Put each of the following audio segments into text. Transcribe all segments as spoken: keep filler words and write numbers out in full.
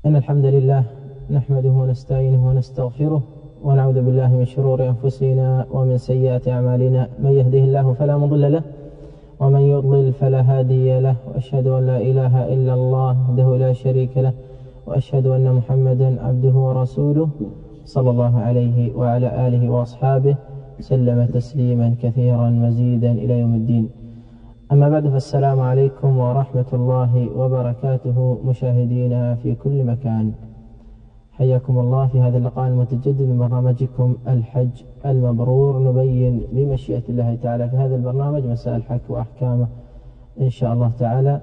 إن الحمد لله نحمده ونستعينه ونستغفره ونعوذ بالله من شرور أنفسنا ومن سيئات أعمالنا. من يهده الله فلا مضل له ومن يضلل فلا هادي له، وأشهد أن لا إله إلا الله وحده لا شريك له، وأشهد أن محمدا عبده ورسوله صلى الله عليه وعلى آله وأصحابه سلم تسليما كثيرا مزيدا إلى يوم الدين. أما بعد، فالسلام عليكم ورحمة الله وبركاته مشاهدينا في كل مكان. حياكم الله في هذا اللقاء المتجدد من برنامجكم الحج المبرور. نبين بمشيئة الله تعالى في هذا البرنامج مسائل الحج وأحكامه إن شاء الله تعالى.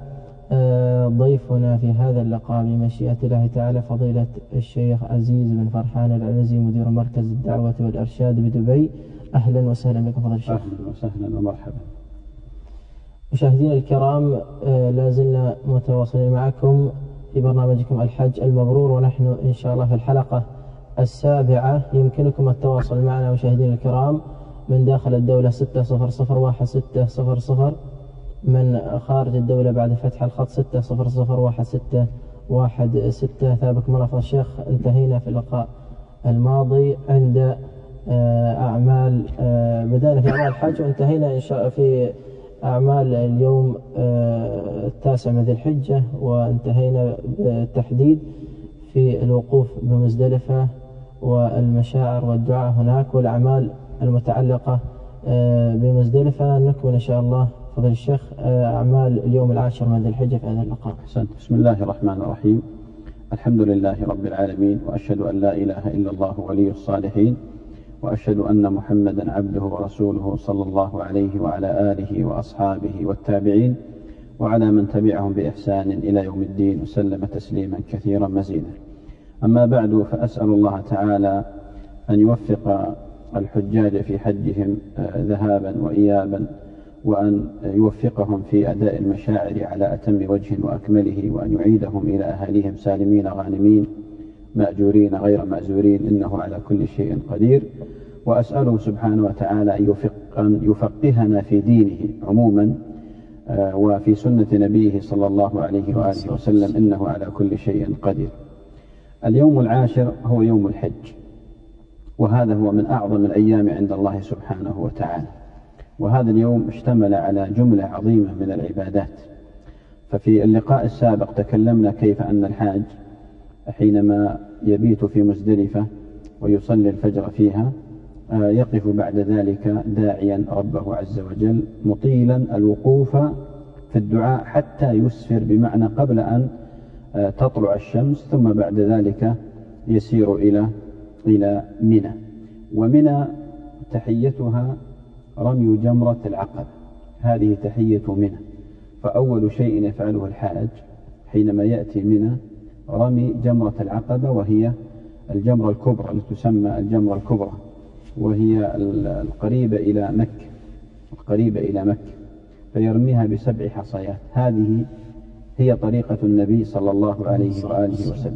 ضيفنا في هذا اللقاء بمشيئة الله تعالى فضيلة الشيخ عزيز بن فرحان العنزي، مدير مركز الدعوة والإرشاد بدبي. أهلا وسهلا بك فضيلة الشيخ. أهلا وسهلا ومرحبا. مشاهدينا الكرام، لا زلنا متواصلين معكم في برنامجكم الحج المبرور، ونحن إن شاء الله في الحلقة السابعة. يمكنكم التواصل معنا مشاهدينا الكرام من داخل الدولة ستة صفر صفر واحد ستة صفر صفر، من خارج الدولة بعد فتح الخط ستة صفر صفر واحد ستة واحد ستة. ثابكم الله فضيلة الشيخ. انتهينا في اللقاء الماضي عند أعمال، بدأنا في أعمال الحج وانتهينا إن شاء في أعمال اليوم التاسع من ذي الحجة، وانتهينا بالتحديد في الوقوف بمزدلفة والمشاعر والدعاء هناك والأعمال المتعلقة بمزدلفة. نكمل إن شاء الله فضل الشيخ أعمال اليوم العاشر من ذي الحجة في هذا اللقاء. أحسنت. بسم الله الرحمن الرحيم. الحمد لله رب العالمين، وأشهد أن لا إله إلا الله ولي الصالحين، وأشهد أن محمدا عبده ورسوله صلى الله عليه وعلى آله وأصحابه والتابعين وعلى من تبعهم بإحسان إلى يوم الدين، وسلم تسليما كثيرا مزيدا. أما بعد، فأسأل الله تعالى أن يوفق الحجاج في حجهم ذهابا وإيابا، وأن يوفقهم في أداء المشاعر على أتم وجه وأكمله، وأن يعيدهم إلى أهاليهم سالمين غانمين مأجورين غير مأزورين، إنه على كل شيء قدير. وأسأله سبحانه وتعالى أن يفقهنا في دينه عموما وفي سنة نبيه صلى الله عليه وآله وسلم، إنه على كل شيء قدير. اليوم العاشر هو يوم الحج، وهذا هو من أعظم الأيام عند الله سبحانه وتعالى، وهذا اليوم اشتمل على جملة عظيمة من العبادات. ففي اللقاء السابق تكلمنا كيف أن الحاج حينما يبيت في مزدلفة ويصلي الفجر فيها يقف بعد ذلك داعيا ربه عز وجل مطيلا الوقوف في الدعاء حتى يسفر، بمعنى قبل أن تطلع الشمس، ثم بعد ذلك يسير إلى إلى منى. ومنى تحيتها رمي جمرة العقبة، هذه تحية منى. فأول شيء يفعله الحاج حينما يأتي منى رمي جمرة العقبة، وهي الجمرة الكبرى التي تسمى الجمرة الكبرى، وهي القريبة إلى مكة القريبة إلى مكة فيرميها بسبع حصيات. هذه هي طريقة النبي صلى الله عليه وآله وسلم.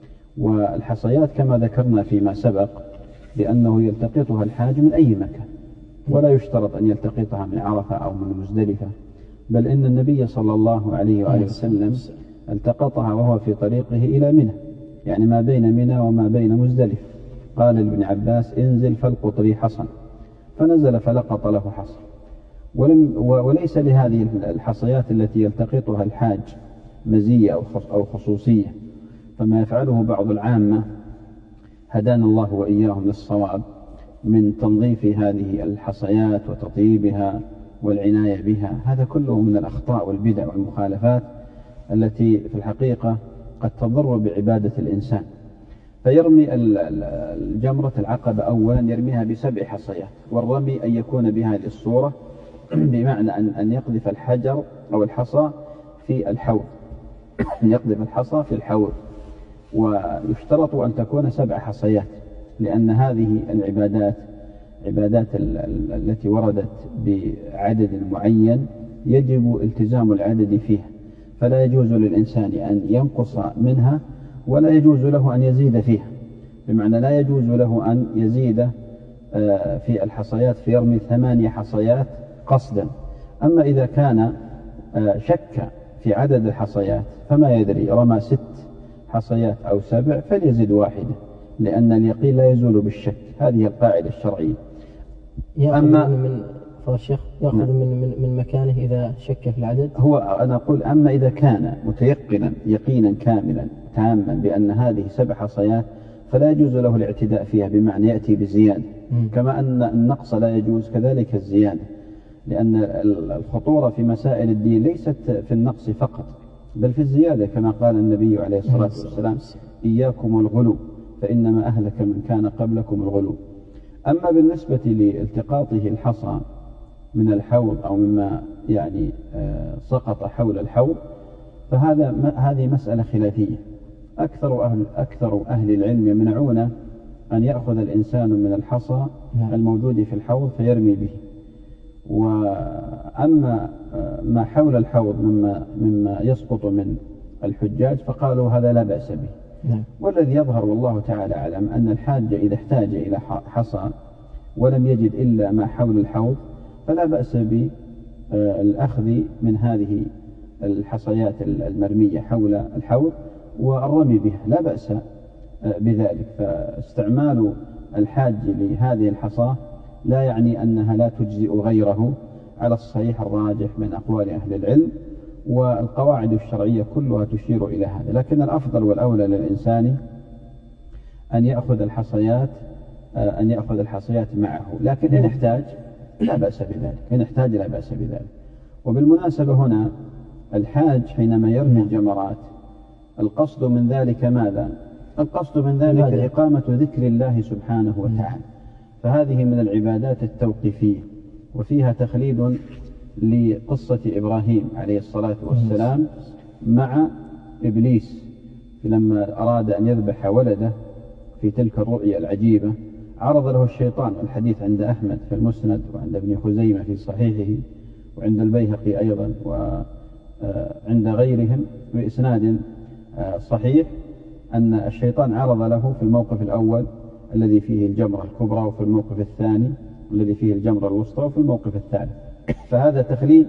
والحصيات كما ذكرنا فيما سبق بأنه يلتقطها الحاج من أي مكان، ولا يشترط أن يلتقطها من عرفة أو من مزدلفة، بل إن النبي صلى الله عليه وآله وسلم التقطها وهو في طريقه إلى منى، يعني ما بين منى وما بين مزدلف. قال لابن عباس: انزل فالقط لي حصا، فنزل فلقط له حصا. ولم وليس لهذه الحصيات التي يلتقطها الحاج مزية أو خصوصية، فما يفعله بعض العامة هدانا الله وإياهم للصواب من تنظيف هذه الحصيات وتطيبها والعناية بها، هذا كله من الأخطاء والبدع والمخالفات التي في الحقيقة قد تضر بعبادة الإنسان. فيرمي الجمرة العقبة أولا يرميها بسبع حصيات، والرمي أن يكون بهذه الصورة، بمعنى أن يقذف الحجر أو الحصى في الحوض أن يقذف الحصى في الحوض ويشترط أن تكون سبع حصيات، لأن هذه العبادات عبادات التي وردت بعدد معين يجب التزام العدد فيها، فلا يجوز للإنسان أن ينقص منها ولا يجوز له أن يزيد فيها، بمعنى لا يجوز له أن يزيد في الحصيات فيرمي ثمانية حصيات قصدا. أما إذا كان شك في عدد الحصيات فما يدري، رمى ست حصيات أو سبع فليزد واحدة، لأن اليقين لا يزول بالشك. هذه القاعدة الشرعية. يأخذ أما من فالشيخ يأخذ نعم. من, من من مكانه إذا شك في العدد. هو أنا أقول أما إذا كان متيقنا يقينا كاملا تاما بأن هذه سبع حصيات فلا يجوز له الاعتداء فيها، بمعنى يأتي بزيادة، كما أن النقص لا يجوز كذلك الزيادة، لأن الخطورة في مسائل الدين ليست في النقص فقط بل في الزيادة، كما قال النبي عليه الصلاة والسلام: إياكم والغلو فإنما أهلك من كان قبلكم الغلو. أما بالنسبة لالتقاطه الحصى من الحوض أو مما يعني سقط حول الحوض فهذا هذه مسألة خلافية. أكثر أهل, أكثر أهل العلم يمنعون أن يأخذ الإنسان من الحصى الموجود في الحوض فيرمي به. وأما ما حول الحوض مما, مما يسقط من الحجاج فقالوا هذا لا بأس به. والذي يظهر والله تعالى أعلم أن الحاج إذا احتاج إلى حصى ولم يجد إلا ما حول الحوض فلا بأس بالأخذ من هذه الحصيات المرمية حول الحوض والرمي بها، لا بأس بذلك. فاستعمال الحاج لهذه الحصاة لا يعني أنها لا تجزئ غيره على الصحيح الراجح من أقوال أهل العلم، والقواعد الشرعية كلها تشير إلى هذا. لكن الأفضل والأولى للإنسان أن يأخذ الحصيات أن يأخذ الحصيات معه، لكن إن احتاج لا بأس بذلك، إن احتاج لا بأس بذلك. وبالمناسبة هنا الحاج حينما يرمي الجمرات القصد من ذلك ماذا؟ القصد من ذلك إقامة ذكر الله سبحانه وتعالى، فهذه من العبادات التوقيفية، وفيها تخليد لقصة إبراهيم عليه الصلاة والسلام مع إبليس لما أراد أن يذبح ولده في تلك الرؤيا العجيبة. عرض له الشيطان، الحديث عند أحمد في المسند وعند ابن خزيمة في صحيحه وعند البيهقي أيضا وعند غيرهم بإسناد صحيح، أن الشيطان عرض له في الموقف الأول الذي فيه الجمرة الكبرى، وفي الموقف الثاني الذي فيه الجمرة الوسطى، وفي الموقف الثالث. فهذا تخليد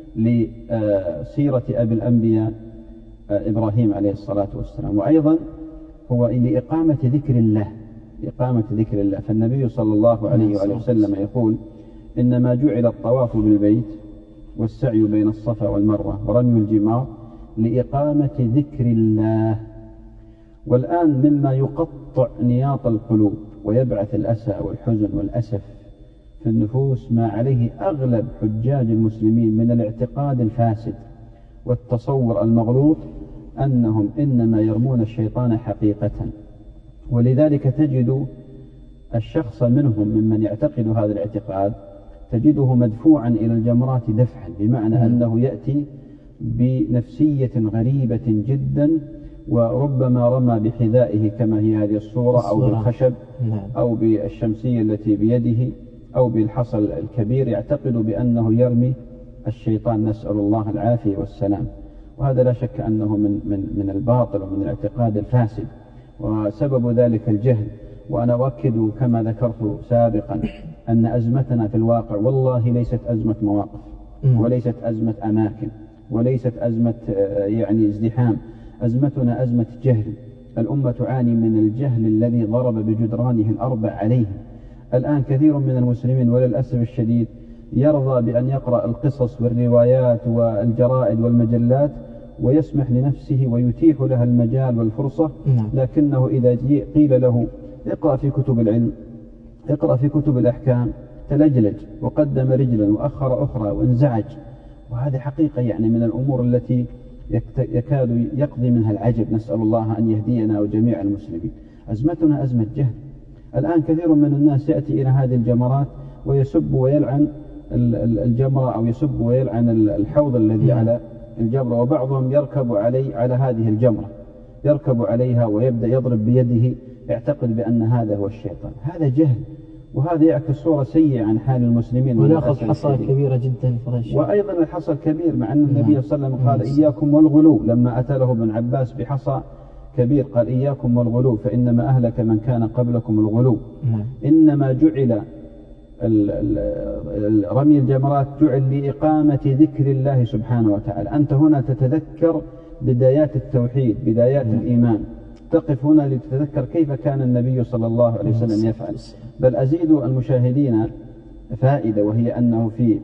لسيرة أبي الأنبياء إبراهيم عليه الصلاة والسلام، وأيضا هو لإقامة ذكر الله، إقامة ذكر الله. فالنبي صلى الله عليه وآله وسلم يقول: إنما جعل الطواف بالبيت والسعي بين الصفا والمروة ورمي الجمار لإقامة ذكر الله. والآن مما يقطع نياط القلوب ويبعث الأسى والحزن والأسف في النفوس ما عليه أغلب حجاج المسلمين من الاعتقاد الفاسد والتصور المغلوط أنهم إنما يرمون الشيطان حقيقة. ولذلك تجد الشخص منهم ممن يعتقد هذا الاعتقاد تجده مدفوعا إلى الجمرات دفعا، بمعنى أنه يأتي بنفسية غريبة جدا، وربما رمى بحذائه كما هي هذه الصورة أو بالخشب أو بالشمسية التي بيده أو بالحصى الكبير، يعتقد بأنه يرمي الشيطان، نسأل الله العافية والسلام. وهذا لا شك أنه من, من, من الباطل ومن الاعتقاد الفاسد، وسبب ذلك الجهل. وأنا أؤكد كما ذكرت سابقا أن أزمتنا في الواقع والله ليست أزمة مواقف وليست أزمة أماكن وليست أزمة يعني ازدحام، أزمتنا أزمة جهل. الأمة تعاني من الجهل الذي ضرب بجدرانه الأربع عليهم. الآن كثير من المسلمين وللأسف الشديد يرضى بأن يقرأ القصص والروايات والجرائد والمجلات ويسمح لنفسه ويتيح لها المجال والفرصة، لكنه إذا قيل له اقرأ في كتب العلم، اقرأ في كتب الأحكام، تلجلج وقدم رجلا وأخر أخرى وانزعج. وهذه حقيقة يعني من الأمور التي يكاد يقضي منها العجب، نسأل الله أن يهدينا وجميع المسلمين. أزمتنا أزمة جهل. الآن كثير من الناس يأتي إلى هذه الجمرات ويسب ويلعن الجمرة أو يسب ويلعن الحوض الذي على الجمرة، وبعضهم يركب علي على هذه الجمرة، يركب عليها ويبدأ يضرب بيده، يعتقد بأن هذا هو الشيطان. هذا جهل، وهذا يعكس صورة سيئة عن حال المسلمين. ونأخذ حصى كبيرة جدا فرش. وأيضا الحصى الكبير، مع أن النبي صلى الله عليه وسلم قال إياكم والغلو، لما أتى له ابن عباس بحصى كبير قال إياكم والغلو فإنما أهلك من كان قبلكم الغلو. إنما جعل رمي الجمرات جعل لإقامة ذكر الله سبحانه وتعالى. أنت هنا تتذكر بدايات التوحيد، بدايات الإيمان. تقف هنا لتتذكر كيف كان النبي صلى الله عليه وسلم يفعل. بل أزيد المشاهدين فائدة، وهي أنه في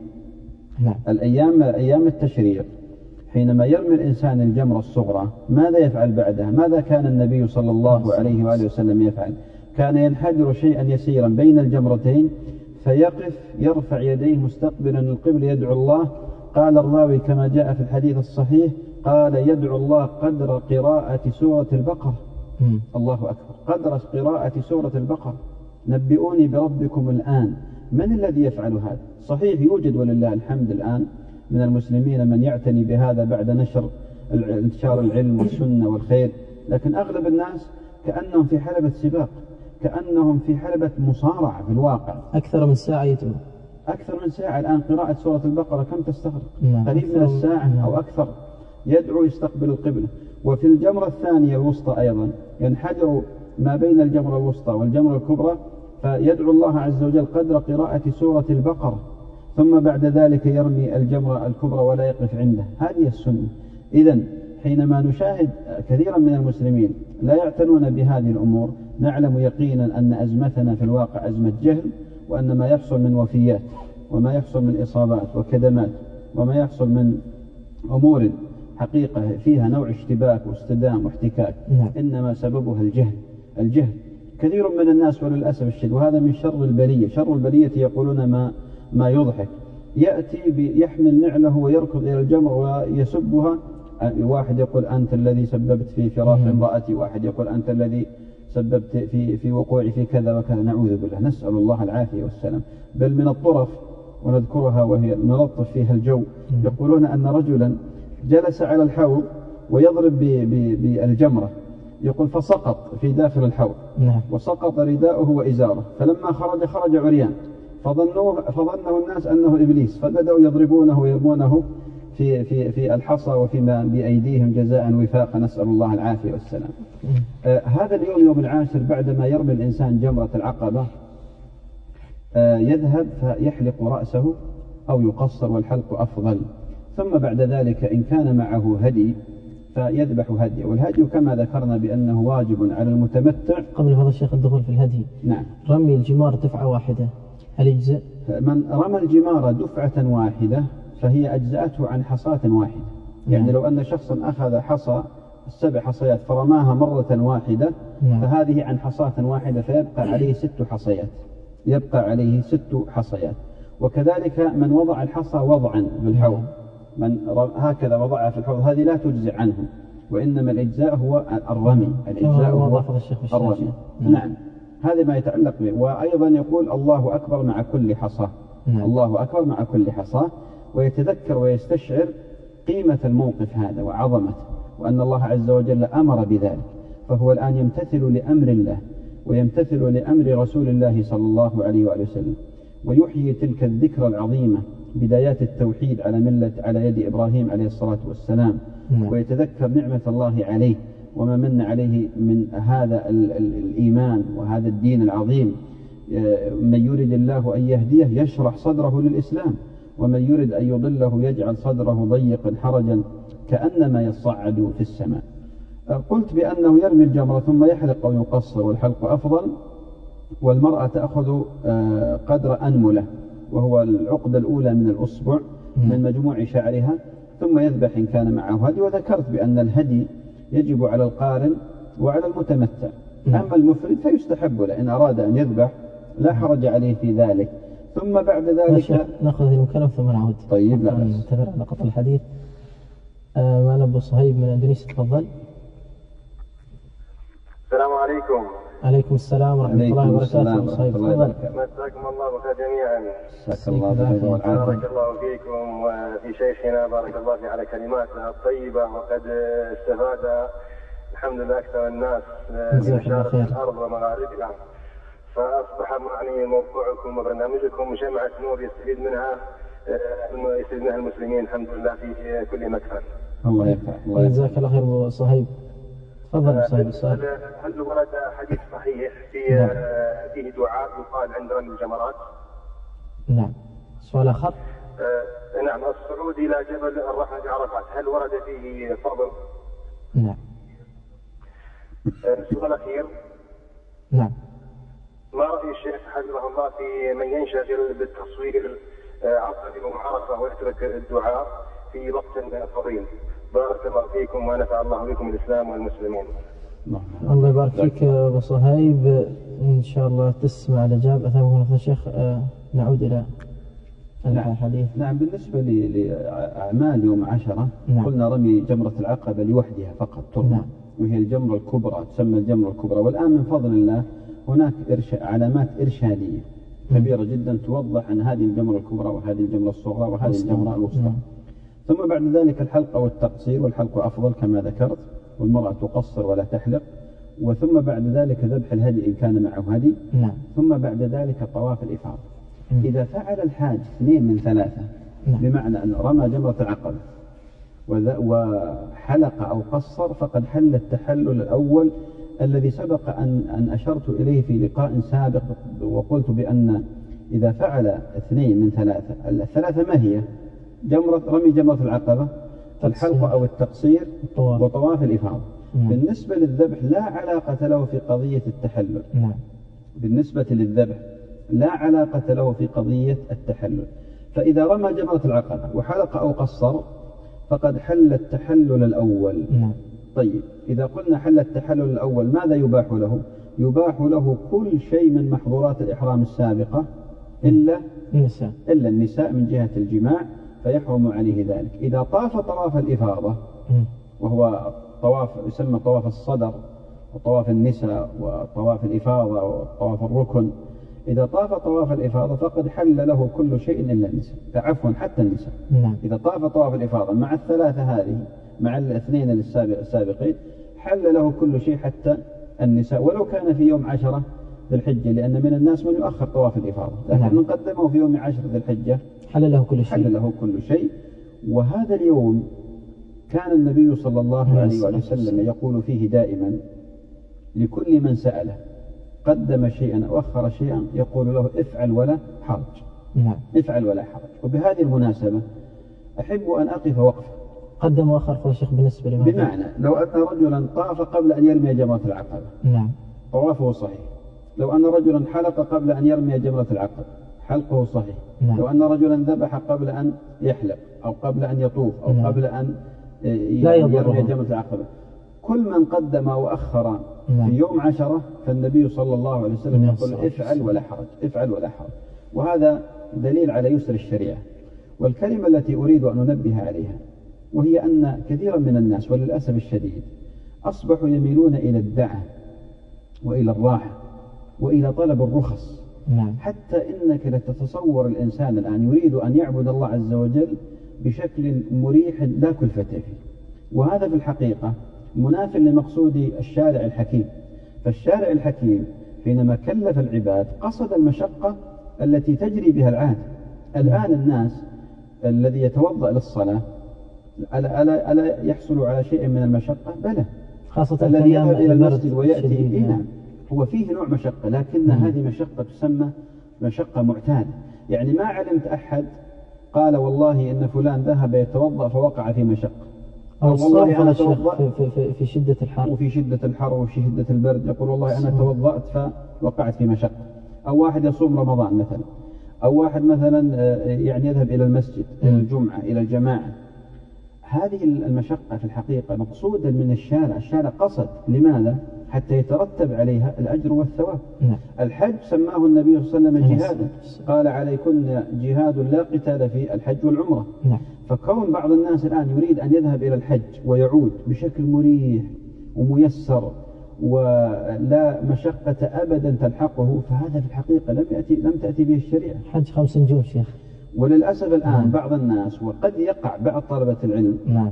الأيام أيام التشريق حينما يرمي الإنسان الجمرة الصغرى ماذا يفعل بعدها؟ ماذا كان النبي صلى الله عليه وآله وسلم يفعل؟ كان ينحدر شيئا يسيرا بين الجمرتين فيقف يرفع يديه مستقبلا القبل يدعو الله. قال الراوي كما جاء في الحديث الصحيح قال يدعو الله قدر قراءة سورة البقرة. الله أكبر، قدر قراءة سورة البقرة. نبئوني بربكم الآن. من الذي يفعل هذا؟ صحيح يوجد ولله الحمد الآن من المسلمين من يعتني بهذا بعد نشر انتشار العلم والسنة والخير، لكن أغلب الناس كأنهم في حلبة سباق، كأنهم في حلبة مصارعة في الواقع. أكثر من ساعة يتعو، أكثر من ساعة الآن قراءة سورة البقرة كم تستغرق؟ نعم. قريب من الساعة نعم. أو أكثر. يدعو يستقبل القبلة. وفي الجمرة الثانية الوسطى أيضا ينحدر ما بين الجمرة الوسطى والجمرة الكبرى فيدعو الله عز وجل قدر قراءة سورة البقرة، ثم بعد ذلك يرمي الجمرة الكبرى ولا يقف عنده. هذه السنة. إذن حينما نشاهد كثيرا من المسلمين لا يعتنون بهذه الأمور نعلم يقينا أن أزمتنا في الواقع أزمة جهل، وأن ما يحصل من وفيات وما يحصل من إصابات وكدمات وما يحصل من أمور حقيقة فيها نوع اشتباك واستدام واحتكاك إنما سببها الجهل. الجهل كثير من الناس وللأسف الشديد، وهذا من شر البلية. شر البلية يقولون ما ما يضحك. يأتي يحمل نعله ويركض إلى الجمر ويسبها. واحد يقول أنت الذي سببت في فراق امرأتي، واحد يقول أنت الذي سببت في في وقوعي في كذا وكذا. نعوذ بالله، نسأل الله العافية والسلام. بل من الطرف ونذكرها وهي نلطف فيها الجو، يقولون أن رجلا جلس على الحوض ويضرب بالجمرة، يقول فسقط في داخل الحوض وسقط رداؤه وإزاره، فلما خرج خرج عريان، فظنوه فظنه الناس أنه إبليس، فبدأوا يضربونه ويرمونه في في في الحصى وفيما بأيديهم جزاء وفاقا، نسأل الله العافية والسلام. آه هذا اليوم يوم العاشر بعدما يرمي الإنسان جمرة العقبة آه يذهب فيحلق رأسه أو يقصر، والحلق أفضل. ثم بعد ذلك إن كان معه هدي فيذبح هدي، والهدي كما ذكرنا بأنه واجب على المتمتع. قبل هذا الشيخ الدخول في الهدي، نعم، رمي الجمار دفعة واحدة هل يجزئ؟ من رمى الجمار دفعة واحدة فهي أجزأته عن حصاة واحدة. يعني لو أن شخصا أخذ حصى السبع حصيات فرماها مرة واحدة فهذه عن حصاة واحدة، فيبقى عليه ست حصيات، يبقى عليه ست حصيات. وكذلك من وضع الحصى وضعا بالحوض، من هكذا وضعها في الحوض، هذه لا تجزئ عنه، وإنما الإجزاء هو الرمي. الإجزاء هو الرمي. نعم، هذا ما يتعلق به. وأيضا يقول الله أكبر مع كل حصى، الله أكبر مع كل حصى، ويتذكر ويستشعر قيمة الموقف هذا وعظمته، وأن الله عز وجل أمر بذلك، فهو الآن يمتثل لأمر الله ويمتثل لأمر رسول الله صلى الله عليه وآله وسلم، ويحيي تلك الذكرى العظيمة بدايات التوحيد على ملة على يد إبراهيم عليه الصلاة والسلام، ويتذكر نعمة الله عليه وما من عليه من هذا الإيمان وهذا الدين العظيم. من يريد الله أن يهديه يشرح صدره للإسلام، ومن يريد أن يضله يجعل صدره ضيقا حرجا كأنما يصعد في السماء. قلت بأنه يرمي الجمرة ثم يحلق أو يقصر، والحلق أفضل. والمرأة تأخذ قدر أنملة، وهو العقدة الأولى من الأصبع من مجموع شعرها، ثم يذبح إن كان معه هدي. وذكرت بأن الهدي يجب على القارن وعلى المتمتع، أما المفرد فيستحب له إن أراد أن يذبح لا حرج عليه في ذلك. ثم بعد ذلك نأخذ المكلف ثم نعود. طيب، لا بأس. ننتظر على قطع الحديث. آه معنا أبو صهيب من أندونيسيا، تفضل. السلام عليكم. عليكم السلام ورحمة الله وبركاته. أبو صهيب تفضل. مساكم الله بخير جميعا. مساك الله بالخير والعافية. بارك الله فيكم وفي شيخنا، بارك الله في على كلماته الطيبة، وقد استفاد الحمد لله أكثر الناس من مشارق الأرض ومغاربها، فأصبح معني موضوعكم وبرنامجكم جمعة نور يستفيد منها يستفيد منها المسلمين الحمد لله في كل مكان. الله يرفع. الله جزاك الله خير أبو صهيب. تفضل أبو صهيب. السؤال: هل ورد حديث صحيح في فيه دعاء يقال عند رمي الجمرات؟ نعم. سؤال آخر. آه نعم. الصعود إلى جبل الرحمة في عرفات هل ورد فيه فضل نعم. السؤال الأخير. نعم. ما رأي الشيخ حفظه الله في من ينشغل بالتصوير عقد يوم عرفة ويترك الدعاء في وقت من الفضيل؟ بارك الله فيكم ونفع الله بكم الإسلام والمسلمين. الله يبارك فيك أبو صهيب، إن شاء الله تسمع الإجابة. أثابكم يا شيخ. نعود إلى الحديث. نعم. بالنسبة لأعمال يوم عشرة، نعم. قلنا رمي جمرة العقبة لوحدها فقط ترمى، نعم. وهي الجمرة الكبرى، تسمى الجمرة الكبرى. والآن من فضل الله هناك إرشا... علامات إرشادية كبيرة جدا توضح أن هذه الجمرة الكبرى وهذه الجمرة الصغرى وهذه الجمرة الوسطى. نعم. ثم بعد ذلك الحلق أو التقصير، والحلق أفضل كما ذكرت، والمرأة تقصر ولا تحلق. وثم بعد ذلك ذبح الهدي إن كان معه هدي. نعم. ثم بعد ذلك طواف الإفاضة. إذا فعل الحاج اثنين من ثلاثة، نعم. بمعنى أنه رمى جمرة العقبة وحلق أو قصر، فقد حل التحلل الأول الذي سبق أن, أن أشرت إليه في لقاء سابق، وقلت بأن إذا فعل اثنين من ثلاثة، الثلاثة ما هي؟ جمرة رمي جمرة العقبة، الحلق أو التقصير، وطواف الإفاضة. نعم. بالنسبة للذبح لا علاقة له في قضية التحلل. نعم. بالنسبة للذبح لا علاقة له في قضية التحلل. فإذا رمى جمرة العقبة وحلق أو قصر فقد حل التحلل الأول. نعم. طيب، إذا قلنا حل التحلل الأول ماذا يباح له؟ يباح له كل شيء من محظورات الإحرام السابقة إلا النساء. إلا النساء من جهة الجماع، فيحرم عليه ذلك. إذا طاف طواف الإفاضة، وهو طواف يسمى طواف الصدر وطواف النساء وطواف الإفاضة وطواف الركن، إذا طاف طواف الإفاضة فقد حل له كل شيء إلا النساء، عفوا حتى النساء. نعم. إذا طاف طواف الإفاضة مع الثلاثة هذه، مع الاثنين السابقين، حل له كل شيء حتى النساء، ولو كان في يوم عشرة ذي الحجة، لأن من الناس من يؤخر طواف الإفاضة، لكن نعم. من قدمه في يوم عشرة ذي الحجة حل له كل شيء. حل له كل شيء. وهذا اليوم كان النبي صلى الله عليه وسلم يقول فيه دائما لكل من سأله قدم شيئا أو أخر شيئا، يقول له افعل ولا حرج. نعم. افعل ولا حرج. وبهذه المناسبة أحب أن أقف وقفة. قدم وأخر يا شيخ بالنسبة لماذا؟ بمعنى لو أن رجلا طاف قبل أن يرمي جمرة العقبة، نعم، طوافه صحيح. لو أن رجلا حلق قبل أن يرمي جمرة العقبة، حلقه صحيح. نعم. لو أن رجلا ذبح قبل أن يحلق أو قبل أن يطوف أو نعم. قبل أن لا يرمي جمرة العقبة، كل من قدم وأخر نعم. في يوم عشرة فالنبي صلى الله عليه وسلم يقول افعل ولا حرج، افعل ولا حرج. وهذا دليل على يسر الشريعة. والكلمة التي أريد أن أنبه عليها وهي أن كثيرا من الناس وللأسف الشديد أصبحوا يميلون إلى الدعة وإلى الراحة وإلى طلب الرخص. نعم. حتى إنك لتتصور الإنسان الآن يريد أن يعبد الله عز وجل بشكل مريح لا كلفة فيه، وهذا في الحقيقة مناف لمقصود الشارع الحكيم. فالشارع الحكيم حينما كلف العباد قصد المشقة التي تجري بها العادة. الآن الناس الذي يتوضأ للصلاة ألا, ألا, ألا يحصل على شيء من المشقة؟ بلى، خاصة الذي يذهب إلى المسجد ويأتي هنا هو فيه نوع مشقة، لكن هذه مشقة تسمى مشقة معتادة. يعني ما علمت أحد قال والله إن فلان ذهب يتوضأ فوقع في مشقة، أو والله أنا توضأت في, في, في شدة الحر وفي شدة الحر وفي شدة البرد يقول والله أنا توضأت فوقعت في مشقة. أو واحد يصوم رمضان مثلا، أو واحد مثلا يعني يذهب إلى المسجد إلى الجمعة إلى الجماعة. هذه المشقة في الحقيقة مقصودا من الشارع. الشارع قصد لماذا؟ حتى يترتب عليها الأجر والثواب. نعم. الحج سماه النبي صلى الله عليه وسلم جهادا، قال عليكن جهاد لا قتال في الحج والعمرة. نعم. فكون بعض الناس الآن يريد أن يذهب إلى الحج ويعود بشكل مريح وميسر ولا مشقة أبدا تلحقه، فهذا في الحقيقة لم يأتي لم تأتي به الشريعة. حج خمس نجوم شيخ. وللأسف الآن نعم. بعض الناس وقد يقع بعض طلبة العلم نعم.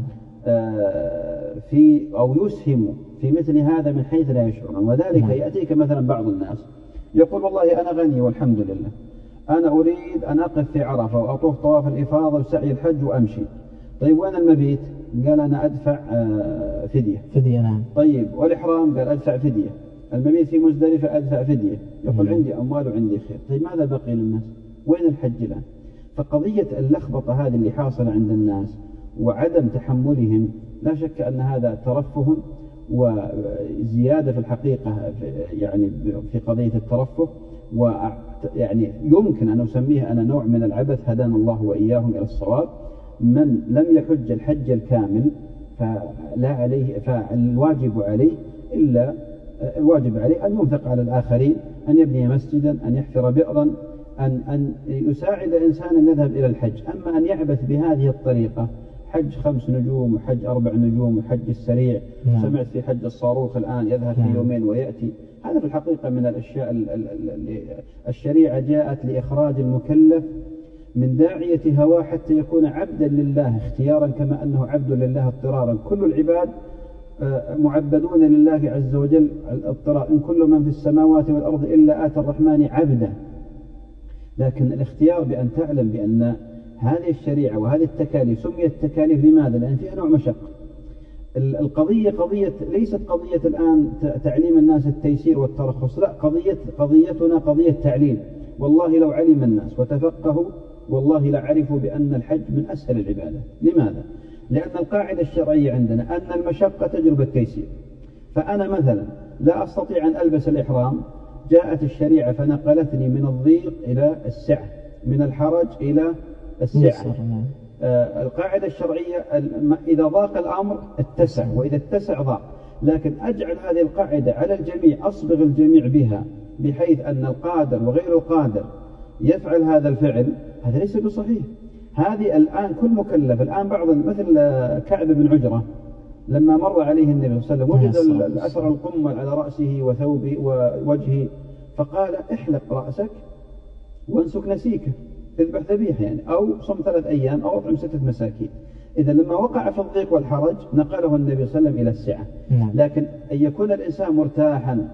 في أو يسهم في مثل هذا من حيث لا يشعرون. وذلك نعم. يأتيك مثلا بعض الناس يقول والله أنا غني والحمد لله، أنا أريد أن أقف في عرفة وأطوف طواف الإفاضة وسعي الحج وأمشي. طيب وين المبيت؟ قال أنا أدفع فدية. فدية نعم. طيب والإحرام؟ قال أدفع فدية. المبيت في مزدلفة أدفع فدية. يقول نعم. عندي أموال وعندي خير. طيب ماذا بقي للناس؟ وين الحج الآن؟ فقضية اللخبطة هذه اللي حاصلة عند الناس وعدم تحملهم لا شك أن هذا ترفه وزيادة في الحقيقة يعني في قضية الترفه، ويعني يمكن أن أسميه أنا نوع من العبث، هدانا الله وإياهم إلى الصواب. من لم يحج الحج الكامل فلا عليه، فالواجب عليه إلا الواجب عليه أن ينفق على الآخرين، أن يبني مسجدا، أن يحفر بئرا، أن, أن يساعد إنسانا يذهب إلى الحج. أما أن يعبث بهذه الطريقة، حج خمس نجوم وحج أربع نجوم وحج السريع، نعم. سمعت في حج الصاروخ الآن يذهب نعم. في يومين ويأتي. هذا في الحقيقة من الأشياء الشريعة جاءت لإخراج المكلف من داعية هواه حتى يكون عبدا لله اختيارا كما أنه عبد لله اضطرارا. كل العباد معبدون لله عز وجل اضطرارا، إن كل من في السماوات والأرض إلا آتى الرحمن عبدا. لكن الاختيار بأن تعلم بأن هذه الشريعة وهذه التكاليف سميت تكاليف، لماذا؟ لأن فيها نوع مشقة. القضية قضية ليست قضية الآن تعليم الناس التيسير والترخص، لا، قضية قضيتنا قضية تعليم. والله لو علم الناس وتفقهوا والله لعرفوا بأن الحج من أسهل العبادة. لماذا؟ لأن القاعدة الشرعية عندنا أن المشقة تجلب التيسير. فأنا مثلا لا أستطيع أن ألبس الإحرام، جاءت الشريعة فنقلتني من الضيق إلى السعة، من الحرج إلى السعة. آه القاعدة الشرعية إذا ضاق الأمر اتسع، وإذا اتسع ضاق. لكن أجعل هذه القاعدة على الجميع، أصبغ الجميع بها بحيث أن القادر وغير القادر يفعل هذا الفعل، هذا ليس بصحيح. هذه الآن كل مكلف الآن، بعض مثل كعب بن عجرة لما مر عليه النبي صلى الله عليه وسلم وجد أثر القمل على رأسه وثوبه ووجهه، فقال احلق رأسك وانسك نسيكه، اذبح ذبيحة يعني، أو صم ثلاث أيام أو أطعم ستة مساكين. إذا لما وقع في الضيق والحرج نقله النبي صلى الله عليه وسلم إلى السعة. لكن أن يكون الإنسان مرتاحا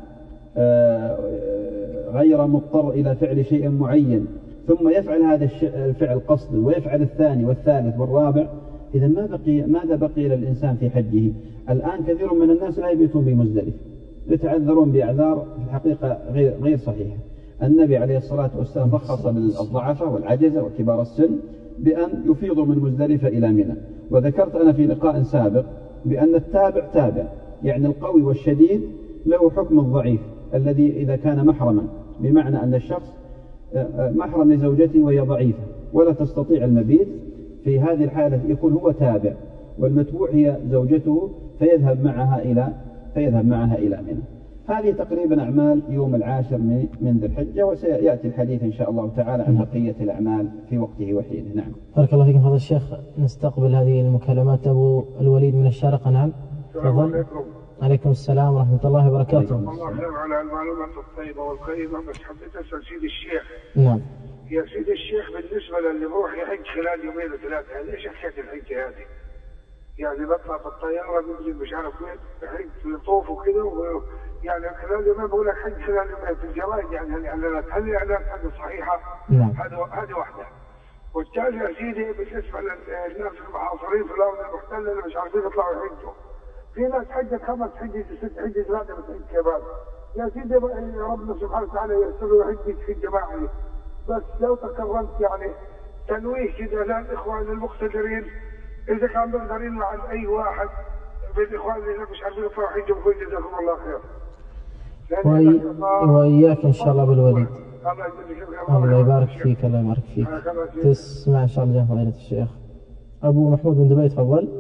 غير مضطر إلى فعل شيء معين ثم يفعل هذا الفعل قصدا ويفعل الثاني والثالث والرابع، إذا ما بقي ماذا بقي للإنسان في حجه؟ الآن كثير من الناس لا يبيتون بمزدلفة، يتعذرون بأعذار في الحقيقة غير غير صحيحة. النبي عليه الصلاة والسلام رخص للضعفاء والعجزة وكبار السن بأن يفيضوا من مزدلفة إلى منى. وذكرت أنا في لقاء سابق بأن التابع تابع، يعني القوي والشديد له حكم الضعيف الذي إذا كان محرما، بمعنى أن الشخص محرم لزوجته وهي ضعيفة ولا تستطيع المبيت، في هذه الحالة يكون هو تابع والمتبوع هي زوجته، فيذهب معها إلى فيذهب معها إلى منى. هذه تقريبا أعمال يوم العاشر من ذي الحجة، وسيأتي الحديث إن شاء الله تعالى عن بقية الأعمال في وقته وحينه. نعم. بارك الله فيكم فضل الشيخ. نستقبل هذه المكالمات. أبو الوليد من الشارقة. نعم. السلام عليكم. عليكم السلام ورحمة الله وبركاته. الله خير على المعلومات الطيبة والقيمة. بس حبيت أسأل سيدي الشيخ. نعم. يا سيدي الشيخ، بالنسبة للي بروح يحج خلال يومين وثلاثة، هذه ايش حكاية الحج هذه؟ يعني بطلع في الطيارة بنزل مش عارف وين يحج يطوف وكذا، يعني خلال يومين بقول لك حج خلال يومين في الجرائد، يعني هالإعلانات، هل الإعلانات هذه صحيحة؟ نعم. هذا هذه واحدة. والثاني يا سيدي بالنسبة للناس المحاصرين في الأرض المحتلة اللي مش عارفين يطلعوا يحجوا، في ناس حجت خمس حجج ست حجج ثلاثة بتحج كمان. يا سيدي ربنا سبحانه وتعالى يسر ويحجج في الجماعة، بس لو تكرمت يعني تنويه كده للإخوان المقتدرين، إذا كان مقدرين مع أي واحد من الإخوان اللي مش عارفين يطلعوا يحجوا، فوق جزاكم الله خير. وإي... وإياك إن شاء الله بالوليد. الله يبارك فيك. الله يبارك فيك. تسمع إن شاء الله فضيلة الشيخ. أبو محمود من دبي تفضل.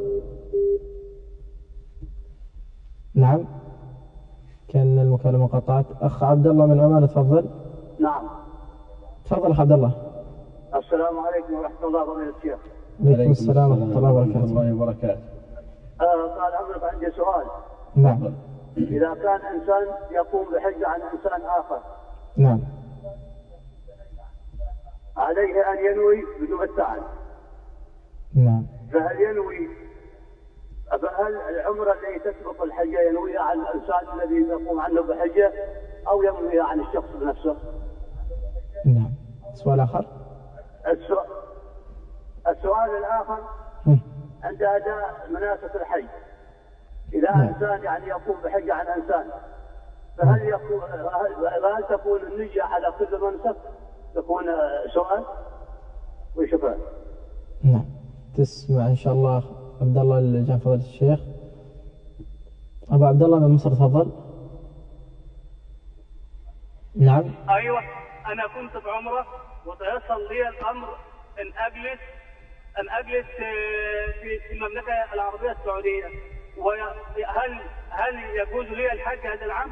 نعم. كان المكالمة قطعت. أخ عبد الله من عمان تفضل. نعم. تفضل أخ عبد الله. السلام عليكم ورحمة الله وبركاته. عليكم السلام ورحمة الله وبركاته. الله وبركاته. قال عمرك عندي سؤال. نعم. إذا كان إنسان يقوم بحج عن إنسان آخر، نعم، عليه أن ينوي بدون السعي. نعم. فهل ينوي فهل العمرة التي تسبق الحجة ينويها عن الإنسان الذي يقوم عنه بحجة أو ينويها عن الشخص بنفسه؟ نعم. سؤال آخر. السؤال, السؤال الآخر م. عند أداء مناسك الحج، إذا نعم. إنسان يعني يقوم بحج عن إنسان، فهل يكون هل تكون النية على كل منسك تكون سؤال وشكرا. نعم. تسمع إن شاء الله عبد الله اللي جاء فضيلة الشيخ. أبو عبد الله من مصر، تفضل. نعم. أيوة، أنا كنت في عمرة وتيسر لي الأمر أن أجلس أن أجلس في المملكة العربية السعودية، وهل هل يجوز لي الحج هذا العام؟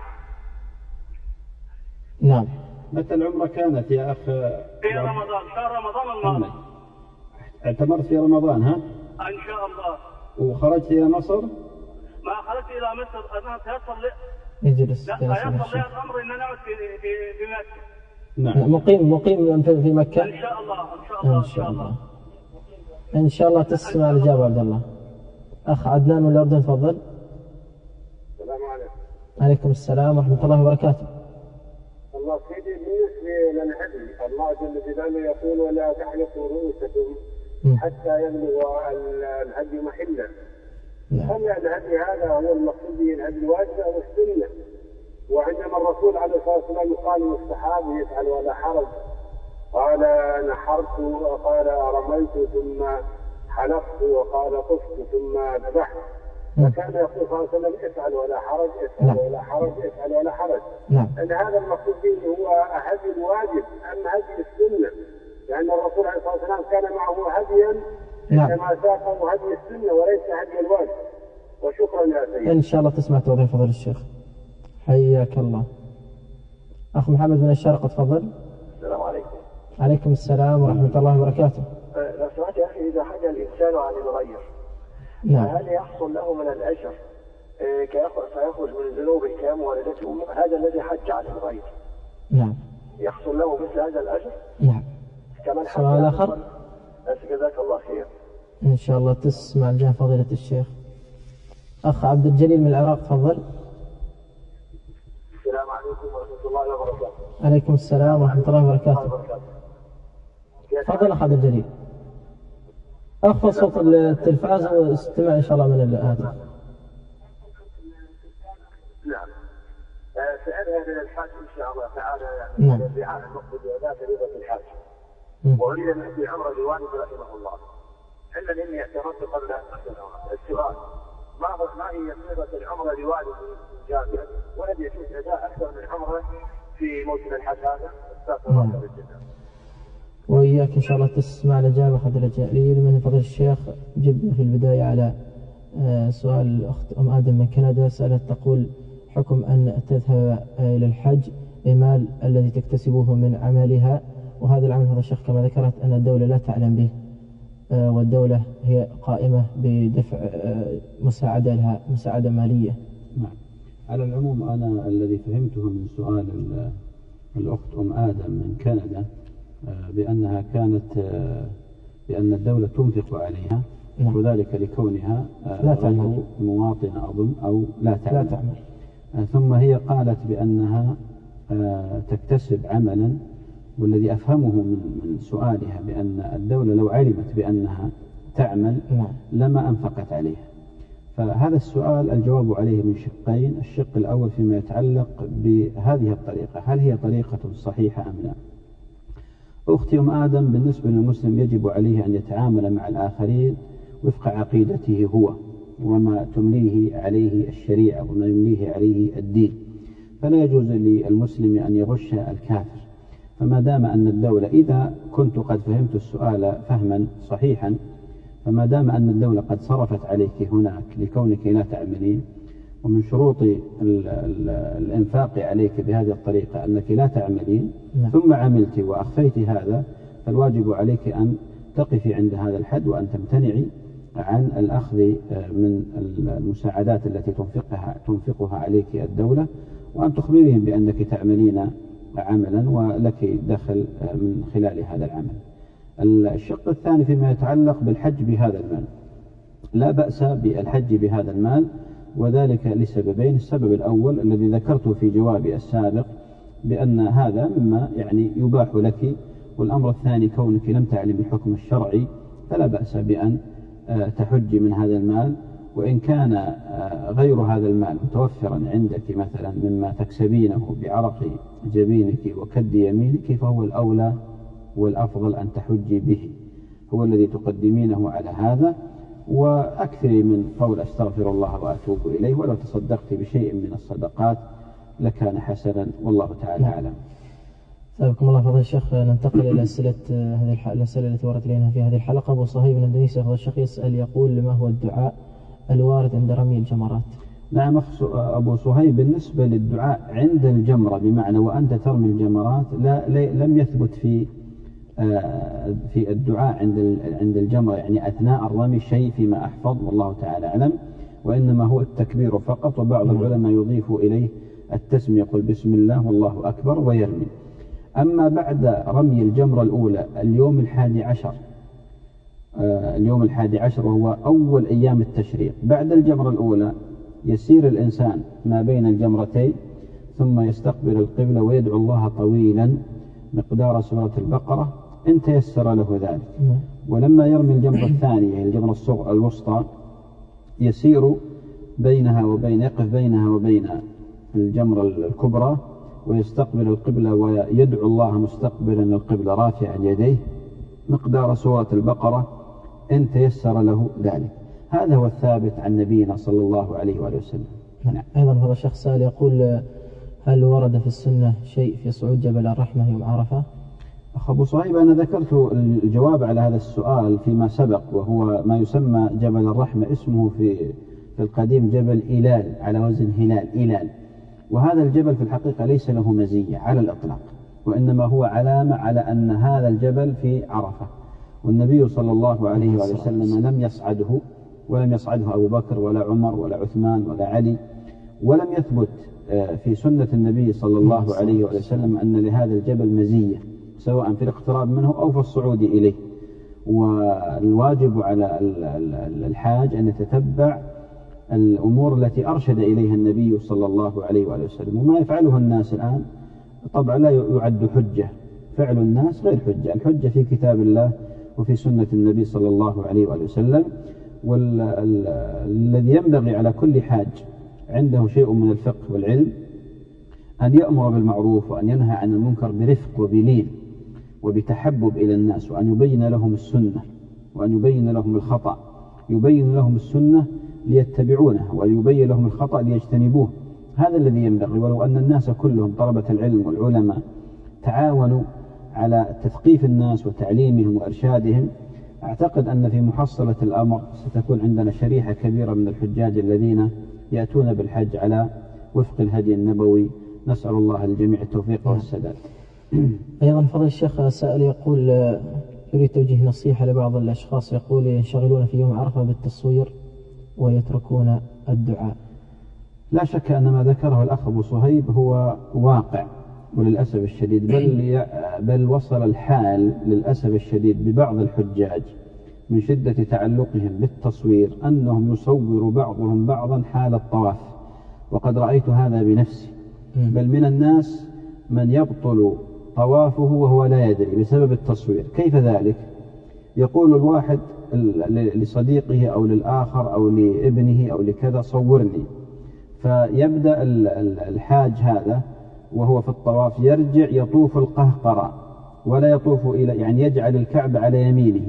نعم. متى العمرة كانت يا أخ؟ في رمضان، شهر رمضان الماضي. اعتمرت في رمضان ها؟ إن شاء الله. وخرجت إلى مصر؟ ما خرجت إلى مصر، أنا تيسر لي يجلس. لا تيسر لي الأمر إن أنا أعود في في في مكة. نعم. مقيم مقيم في مكة. إن شاء الله إن شاء الله إن شاء الله إن شاء الله تسمع الإجابة. عبد الله. أخ عدنان من الأردن، تفضل. السلام عليكم. عليكم السلام ورحمة الله وبركاته. الله سيدي، بالنسبة للهدي الله جل جلاله يقول ولا تحلقوا رؤوسكم حتى يبلغ الهدي محله. هل الهدي هذا هو المقصود به الهدي الواجب أو السنة؟ وعندما الرسول عليه الصلاة والسلام قال للصحابة يفعل ولا حرج، قال نحرت وقال رميت ثم حلقت وقال طفت ثم ذبحت، فكان يقول صلى الله عليه وسلم افعل ولا حرج افعل نعم. ولا حرج افعل ولا حرج. نعم. أن هذا المقصود به هو هدي الواجب أم هدي السنة؟ لأن الرسول عليه الصلاة والسلام كان معه هديا نعم. كما ساقه هدي السنة وليس هدي الواجب. وشكرا يا سيدي. إن شاء الله تسمع توضيح فضل الشيخ. حياك الله. أخ محمد من الشارقة، تفضل. السلام عليكم. عليكم السلام ورحمة الله وبركاته. لو سمحت يا أخي، إذا حج الإنسان عن الغير نعم. هل يحصل له من الأجر فيخرج من ذنوبه كأموالته هذا الذي حج عن الغير؟ نعم. يحصل له مثل هذا الأجر؟ نعم. كمان حج. سؤال آخر؟ جزاك الله خير. إن شاء الله تسمع الجاه فضيلة الشيخ. أخ عبد الجليل من العراق، تفضل. السلام عليكم ورحمة الله وبركاته. عليكم السلام ورحمة الله وبركاته. تفضل أخ عبد الجليل. أخفض صوت التلفاز واستمع إن شاء الله من الهاتف. نعم. سألها من الحاج إن شاء الله تعالى، نعم. يعني الدعاء المقصود ولا فريضة الحاج. وأريد أن أتي عمر الوالد رحمه الله، علما إني اعترضت قبل السؤال ما ما هي صيغة العمرة لوالد جامع، وهل يجوز أداء أكثر من عمرة في موسم الحج هذا؟ استغفر الله جدا. وإياك إن شاء الله تسمع الإجابة فضيلة الجليل من فضيلة الشيخ. جبنا في البداية على سؤال الأخت أم آدم من كندا، سألت تقول حكم أن تذهب إلى الحج بمال الذي تكتسبه من عملها، وهذا العمل هذا الشيخ كما ذكرت أن الدولة لا تعلم به، والدولة هي قائمة بدفع مساعدة لها، مساعدة مالية. نعم. على العموم أنا الذي فهمته من سؤال الأخت أم آدم من كندا بأنها كانت بأن الدولة تنفق عليها، نعم. وذلك لكونها غير مواطنة أظن أو لا تعمل. لا تعمل. ثم هي قالت بأنها تكتسب عملا، والذي أفهمه من سؤالها بأن الدولة لو علمت بأنها تعمل لما أنفقت عليها. فهذا السؤال الجواب عليه من شقين. الشق الأول فيما يتعلق بهذه الطريقة، هل هي طريقة صحيحة أم لا؟ أختي أم آدم، بالنسبة للمسلم يجب عليه أن يتعامل مع الآخرين وفق عقيدته هو وما تمليه عليه الشريعة وما يمليه عليه الدين، فلا يجوز للمسلم أن يغش الكافر. فما دام أن الدولة، إذا كنت قد فهمت السؤال فهما صحيحا، فما دام أن الدولة قد صرفت عليك هناك لكونك لا تعملين، ومن شروط ال ال الإنفاق عليك بهذه الطريقة أنك لا تعملين، نعم. ثم عملت وأخفيت هذا، فالواجب عليك أن تقفي عند هذا الحد وأن تمتنعي عن الأخذ من المساعدات التي تنفقها, تنفقها عليك الدولة، وأن تخبرهم بأنك تعملين عملا ولك دخل من خلال هذا العمل. الشق الثاني فيما يتعلق بالحج بهذا المال، لا بأس بالحج بهذا المال، وذلك لسببين. السبب الأول الذي ذكرته في جوابي السابق بأن هذا مما يعني يباح لك، والأمر الثاني كونك لم تعلم الحكم الشرعي فلا بأس بأن تحج من هذا المال، وإن كان غير هذا المال متوفرا عندك مثلا مما تكسبينه بعرق جبينك وكد يمينك، فهو الأولى والأفضل أن تحجي به، هو الذي تقدمينه على هذا. وأكثري من قول أستغفر الله وأتوب إليه، ولو تصدقت بشيء من الصدقات لكان حسنا، والله تعالى أعلم. سابقكم الله فضل الشيخ. ننتقل إلى أسئلة هذه الأسئلة التي وردت إلينا في هذه الحلقة. أبو صهيب من إندونيسيا فضل الشيخ يسأل يقول: ما هو الدعاء الوارد عند رمي الجمرات؟ نعم أبو صهيب، بالنسبة للدعاء عند الجمرة بمعنى وأنت ترمي الجمرات لا لم يثبت في في الدعاء عند عند الجمرة يعني أثناء الرمي شيء فيما أحفظ والله تعالى أعلم، وإنما هو التكبير فقط، وبعض العلماء يضيف إليه التسمية يقول بسم الله والله أكبر ويرمي. أما بعد رمي الجمرة الأولى اليوم الحادي عشر اليوم الحادي عشر وهو أول أيام التشريق، بعد الجمرة الأولى يسير الإنسان ما بين الجمرتين ثم يستقبل القبلة ويدعو الله طويلا مقدار سورة البقرة إن تيسر له ذلك. ولما يرمي الجمرة الثانية الجمرة الصغرى الوسطى يسير بينها وبين يقف بينها وبين الجمرة الكبرى ويستقبل القبلة ويدعو الله مستقبلا القبلة رافعا يديه مقدار سورة البقرة إن تيسر له ذلك. هذا هو الثابت عن نبينا صلى الله عليه وآله وسلم. نعم. أيضا هذا الشيخ سائل يقول: هل ورد في السنة شيء في صعود جبل الرحمة يوم عرفة؟ أخ أبو صهيب، أنا ذكرت الجواب على هذا السؤال فيما سبق، وهو ما يسمى جبل الرحمة، اسمه في في القديم جبل إلال على وزن هلال إلال، وهذا الجبل في الحقيقة ليس له مزية على الإطلاق، وإنما هو علامة على أن هذا الجبل في عرفة، والنبي صلى الله عليه وسلم لم يصعده ولم يصعده أبو بكر ولا عمر ولا عثمان ولا علي، ولم يثبت في سنة النبي صلى الله عليه وسلم أن لهذا الجبل مزية سواء في الاقتراب منه أو في الصعود إليه. والواجب على الحاج أن يتتبع الأمور التي أرشد إليها النبي صلى الله عليه وسلم، وما يفعله الناس الآن طبعا لا يعد حجة، فعل الناس غير حجة، الحجة في كتاب الله وفي سنة النبي صلى الله عليه وسلم. والذي ينبغي على كل حاج عنده شيء من الفقه والعلم أن يأمر بالمعروف وأن ينهى عن المنكر برفق وبلين وبتحبب إلى الناس، وأن يبين لهم السنة وأن يبين لهم الخطأ، يبين لهم السنة ليتبعونه ويبين لهم الخطأ ليجتنبوه. هذا الذي ينبغي. ولو أن الناس كلهم طلبة العلم والعلماء تعاونوا على تثقيف الناس وتعليمهم وإرشادهم، أعتقد أن في محصلة الأمر ستكون عندنا شريحة كبيرة من الحجاج الذين يأتون بالحج على وفق الهدي النبوي. نسأل الله الجميع التوفيق والسداد. أيضا فضل الشيخ سائل يقول: يريد توجيه نصيحة لبعض الأشخاص يقول ينشغلون في يوم عرفة بالتصوير ويتركون الدعاء. لا شك أن ما ذكره الأخ أبو صهيب هو واقع وللأسف الشديد، بل, بل وصل الحال للأسف الشديد ببعض الحجاج من شدة تعلقهم بالتصوير أنهم يصور بعضهم بعضا حال الطواف، وقد رأيت هذا بنفسي. بل من الناس من يبطل طوافه وهو لا يدري بسبب التصوير. كيف ذلك؟ يقول الواحد لصديقه أو للآخر أو لابنه أو لكذا صور لي، فيبدأ الحاج هذا وهو في الطواف يرجع يطوف القهقرة ولا يطوف إلى يعني يجعل الكعبة على يمينه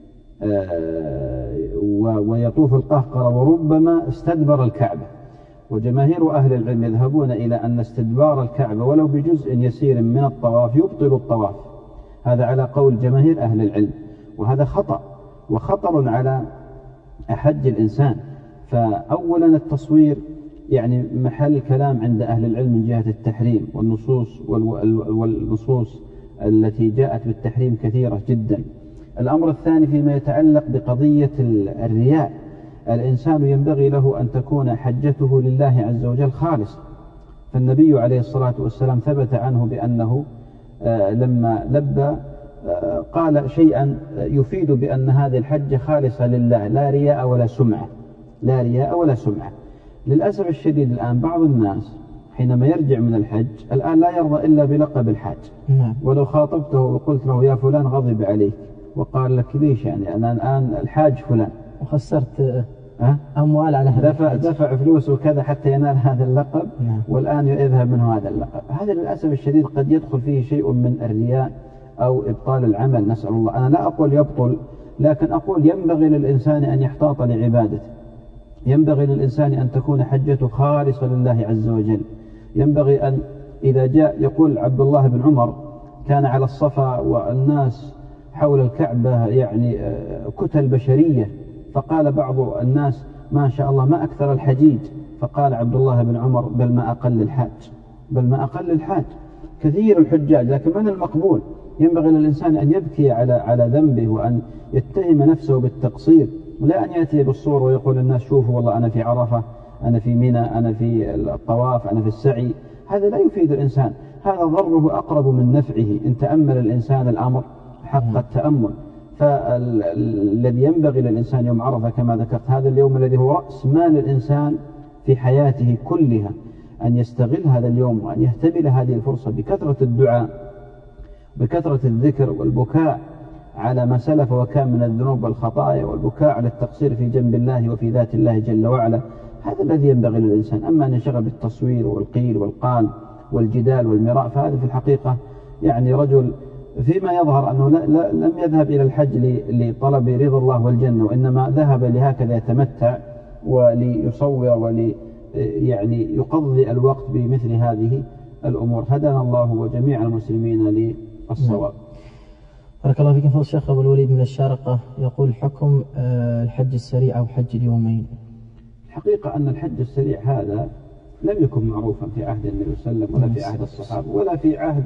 ويطوف القهقرة وربما استدبر الكعبة. وجماهير أهل العلم يذهبون إلى أن استدبار الكعبة ولو بجزء يسير من الطواف يبطل الطواف، هذا على قول جماهير أهل العلم، وهذا خطأ وخطر على أحج الإنسان. فأولا التصوير يعني محل كلام عند أهل العلم من جهة التحريم، والنصوص والنصوص التي جاءت بالتحريم كثيرة جدا. الأمر الثاني فيما يتعلق بقضية الرياء، الإنسان ينبغي له أن تكون حجته لله عز وجل خالصة. فالنبي عليه الصلاة والسلام ثبت عنه بأنه لما لبى قال شيئا يفيد بأن هذه الحجة خالصة لله، لا رياء ولا سمعة، لا رياء ولا سمعة. للأسف الشديد الآن بعض الناس حينما يرجع من الحج الآن لا يرضى إلا بلقب الحاج، ولو خاطبته وقلت له يا فلان غضب عليك وقال لك ليش يعني أنا الآن الحاج فلان وخسرت أموال على هذا دفع, دفع فلوس وكذا حتى ينال هذا اللقب، والآن يذهب منه هذا اللقب. هذا للأسف الشديد قد يدخل فيه شيء من الرياء أو إبطال العمل، نسأل الله. أنا لا أقول يبطل لكن أقول ينبغي للإنسان أن يحتاط لعبادته، ينبغي للإنسان أن تكون حجته خالصة لله عز وجل. ينبغي أن إذا جاء يقول عبد الله بن عمر كان على الصفا والناس حول الكعبة يعني كتل بشرية، فقال بعض الناس ما شاء الله ما أكثر الحجيج، فقال عبد الله بن عمر بل ما أقل الحاج، بل ما أقل الحاج، كثير الحجاج لكن من المقبول. ينبغي للإنسان أن يبكي على على ذنبه وأن يتهم نفسه بالتقصير، ولا أن يأتي بالصور ويقول الناس شوفوا والله أنا في عرفة، أنا في منى، أنا في الطواف، أنا في السعي. هذا لا يفيد الإنسان، هذا ضره أقرب من نفعه إن تأمل الإنسان الأمر حق التأمل. فالذي ينبغي للإنسان يوم عرفة كما ذكرت هذا اليوم الذي هو رأس مال الإنسان في حياته كلها، أن يستغل هذا اليوم وأن يهتبل هذه الفرصة بكثرة الدعاء بكثرة الذكر والبكاء على ما سلف وكان من الذنوب والخطايا، والبكاء على التقصير في جنب الله وفي ذات الله جل وعلا. هذا الذي ينبغي للإنسان. أما أن ينشغل بالتصوير والقيل والقال والجدال والمراء فهذا في الحقيقة يعني رجل فيما يظهر أنه لا لا لم يذهب إلى الحج لطلب رضا الله والجنة، وإنما ذهب لهكذا يتمتع وليصور ولي يعني يقضي الوقت بمثل هذه الأمور. هدانا الله وجميع المسلمين للصواب. بارك الله فيكم. فضل الشيخ أبو الوليد من الشارقة يقول حكم الحج السريع أو حج اليومين. الحقيقة أن الحج السريع هذا لم يكن معروفا في عهد النبي صلى الله عليه وسلم ولا في عهد الصحابة ولا في عهد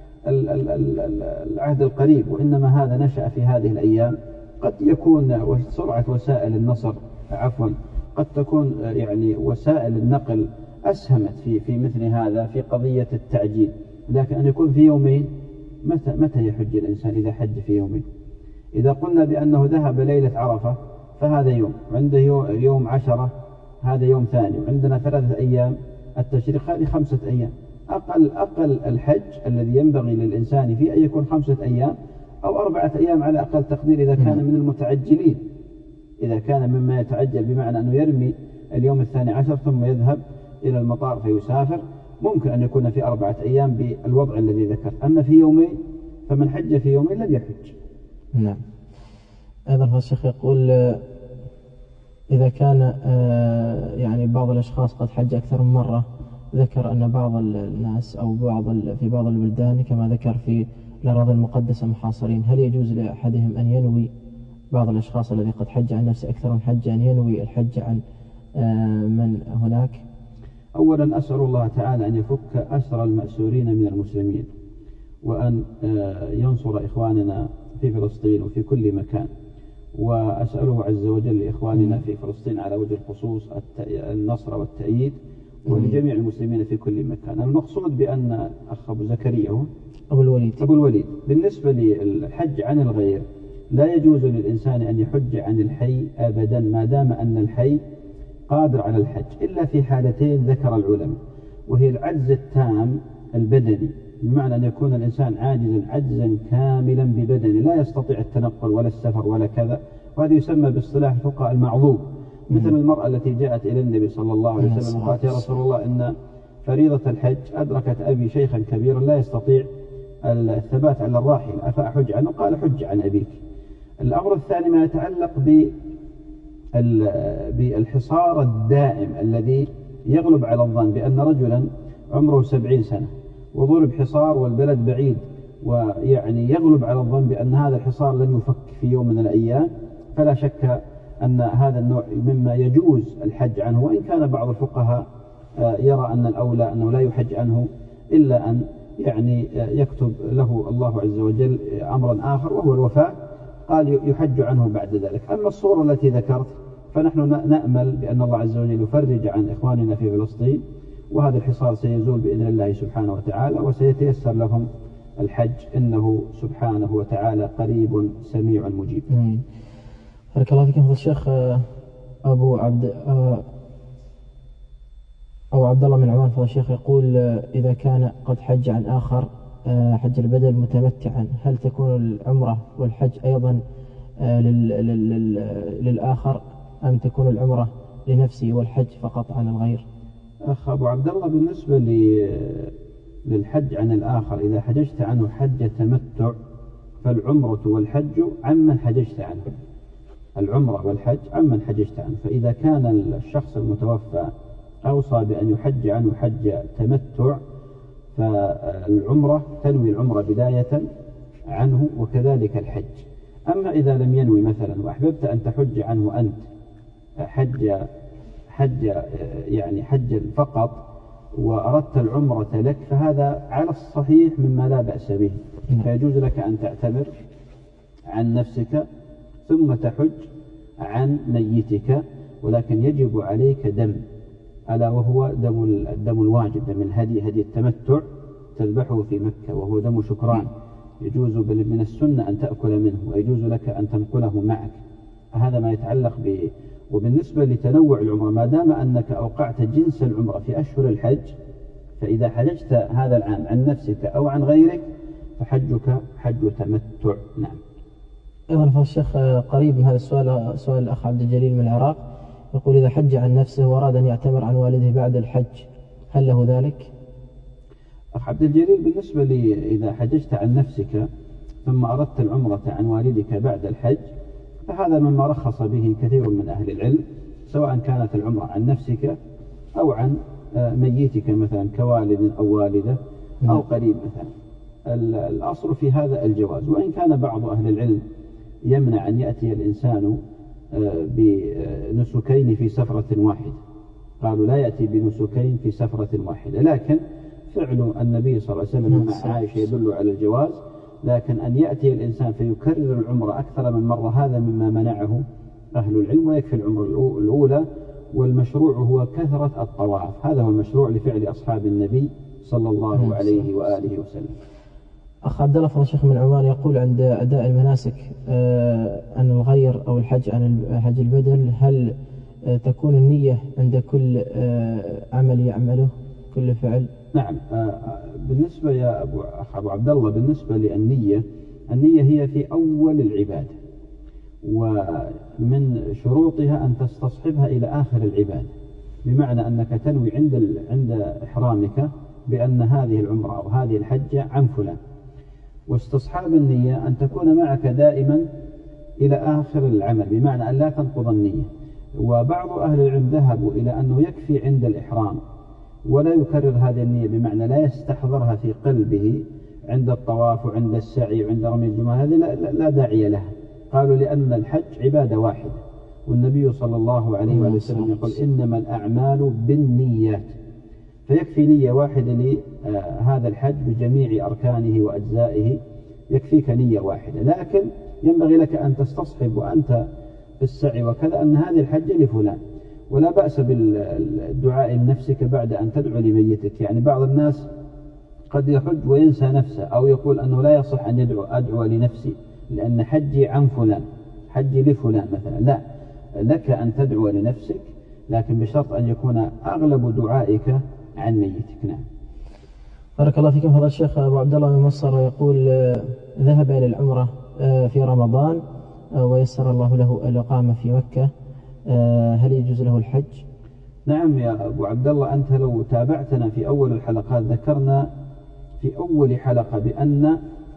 العهد القريب، وإنما هذا نشأ في هذه الأيام. قد يكون سرعة وسائل النصر عفوا قد تكون يعني وسائل النقل أسهمت في في مثل هذا في قضية التعجيل، لكن أن يكون في يومين متى متى يحج الإنسان إذا حج في يومين؟ إذا قلنا بأنه ذهب ليلة عرفة فهذا يوم، عنده يوم عشرة هذا يوم ثاني، وعندنا ثلاثة أيام التشريق هذه خمسة أيام. أقل أقل الحج الذي ينبغي للإنسان فيه أن يكون خمسة أيام أو أربعة أيام على أقل تقدير إذا كان من المتعجلين، إذا كان مما يتعجل بمعنى أنه يرمي اليوم الثاني عشر ثم يذهب إلى المطار فيسافر، ممكن أن يكون في أربعة أيام بالوضع الذي ذكر. أما في يومين فمن حج في يومين لم يحج. نعم. أيضا الشيخ يقول إذا كان يعني بعض الأشخاص قد حج أكثر من مرة، ذكر أن بعض الناس أو بعض في بعض البلدان كما ذكر في الأراضي المقدسة محاصرين، هل يجوز لأحدهم أن ينوي بعض الأشخاص الذي قد حج عن نفسه أكثر من حج أن ينوي الحج عن من هناك؟ أولا أسأل الله تعالى أن يفك أسر المأسورين من المسلمين، وأن ينصر إخواننا في فلسطين وفي كل مكان، وأسأله عز وجل لإخواننا في فلسطين على وجه الخصوص النصر والتأييد، ولجميع المسلمين في كل مكان. المقصود بأن أخ أبو زكريا أبو الوليد أبو الوليد بالنسبة للحج عن الغير لا يجوز للإنسان أن يحج عن الحي أبدا ما دام أن الحي قادر على الحج، إلا في حالتين ذكر العلماء، وهي العجز التام البدني، بمعنى أن يكون الإنسان عاجزا عجزا كاملا ببدنه لا يستطيع التنقل ولا السفر ولا كذا، وهذا يسمى باصطلاح الفقهاء المعذور، مثل المرأة التي جاءت إلى النبي صلى الله عليه وسلم وقالت يا رسول الله إن فريضة الحج أدركت أبي شيخا كبيرا لا يستطيع الثبات على الراحل أفأحج عنه؟ قال حج عن أبيك. الأمر الثاني ما يتعلق بالحصار الدائم الذي يغلب على الظن بأن رجلا عمره سبعين سنة وضرب حصار والبلد بعيد، ويعني يغلب على الظن بأن هذا الحصار لن يفك في يوم من الأيام، فلا شك أن هذا النوع مما يجوز الحج عنه، وإن كان بعض الفقهاء يرى أن الأولى أنه لا يحج عنه إلا أن يعني يكتب له الله عز وجل أمرا آخر وهو الوفاة، قال يحج عنه بعد ذلك. أما الصورة التي ذكرت فنحن نأمل بأن الله عز وجل يفرج عن إخواننا في فلسطين، وهذا الحصار سيزول بإذن الله سبحانه وتعالى، وسيتيسر لهم الحج، إنه سبحانه وتعالى قريب سميع مجيب. بارك الله فيكم. الشيخ أبو عبد أو عبد الله من عمان فضل الشيخ يقول إذا كان قد حج عن آخر حج البدل متمتعا، هل تكون العمرة والحج أيضا للآخر أم تكون العمرة لنفسه والحج فقط عن الغير؟ أخ أبو عبد الله بالنسبة للحج عن الآخر إذا حججت عنه حج تمتع فالعمرة والحج عمن حججت عنه، العمرة والحج عمن حججت عنه. فإذا كان الشخص المتوفى أوصى بأن يحج عنه حج تمتع، فالعمرة تنوي العمرة بداية عنه وكذلك الحج. أما إذا لم ينوي مثلا وأحببت أن تحج عنه أنت حج حج يعني حجا فقط وأردت العمرة لك، فهذا على الصحيح مما لا بأس به، فيجوز لك أن تعتمر عن نفسك ثم تحج عن ميتك، ولكن يجب عليك دم، ألا وهو دم الدم الواجب، دم الهدي، هدي التمتع تذبحه في مكة، وهو دم شكران، يجوز من السنة أن تأكل منه ويجوز لك أن تنقله معك. هذا ما يتعلق ب وبالنسبة لتنوع العمرة، ما دام أنك أوقعت جنس العمرة في أشهر الحج، فإذا حججت هذا العام عن نفسك أو عن غيرك فحجك حج تمتع. نعم. أيضا فالشيخ قريب من هذا السؤال، سؤال الأخ عبد الجليل من العراق، يقول إذا حج عن نفسه وأراد أن يعتمر عن والده بعد الحج هل له ذلك؟ أخ عبد الجليل، بالنسبة لي إذا حججت عن نفسك ثم أردت العمرة عن والدك بعد الحج فهذا مما رخص به كثير من أهل العلم، سواء كانت العمرة عن نفسك أو عن ميتك مثلا كوالد أو والدة أو قريب مثلا. الأصل في هذا الجواز، وإن كان بعض أهل العلم يمنع أن يأتي الإنسان بنسكين في سفرة واحدة، قالوا لا يأتي بنسكين في سفرة واحدة، لكن فعل النبي صلى الله عليه وسلم مع عائشة يدل على الجواز. لكن أن يأتي الإنسان فيكرر العمرة أكثر من مرة هذا مما منعه أهل العلم، ويكفي العمرة الأولى، والمشروع هو كثرة الطواف، هذا هو المشروع لفعل أصحاب النبي صلى الله عليه وآله وسلم. أخ عبد الله فضل الشيخ من عمان يقول عند أداء المناسك أن الغير أو الحج عن حج البدل، هل تكون النية عند كل عمل يعمله، كل فعل؟ نعم. بالنسبة يا أبو أبو عبد الله، بالنسبة للنية، النية هي في أول العبادة، ومن شروطها أن تستصحبها إلى آخر العبادة، بمعنى أنك تنوي عند عند إحرامك بأن هذه العمرة أو هذه الحجة عن فلان. واستصحاب النية أن تكون معك دائما إلى آخر العمل، بمعنى أن لا تنقض النية. وبعض أهل العلم ذهبوا إلى أنه يكفي عند الإحرام ولا يكرر هذه النية، بمعنى لا يستحضرها في قلبه عند الطواف وعند السعي وعند رمي الجمار، هذه لا, لا داعي لها. قالوا لأن الحج عبادة واحدة، والنبي صلى الله عليه وسلم يقول إنما الأعمال بالنيات، فيكفي نية واحدة لهذا الحج بجميع أركانه وأجزائه، يكفيك نية واحدة. لكن ينبغي لك أن تستصحب وأنت في السعي وكذا أن هذه الحجة لفلان، ولا بأس بالدعاء لنفسك بعد أن تدعو لميتك. يعني بعض الناس قد يحج وينسى نفسه، أو يقول أنه لا يصح أن يدعو أدعو لنفسي لأن حجي عن فلان، حجي لفلان مثلا. لا، لك أن تدعو لنفسك، لكن بشرط أن يكون أغلب دعائك عن ميتك. نعم. بارك الله فيكم. فضل الشيخ أبو عبد الله من مصر يقول ذهب إلى العمرة في رمضان ويسر الله له الإقامة في مكة، هل يجوز له الحج؟ نعم يا أبو عبد الله، أنت لو تابعتنا في أول الحلقات ذكرنا في أول حلقة بأن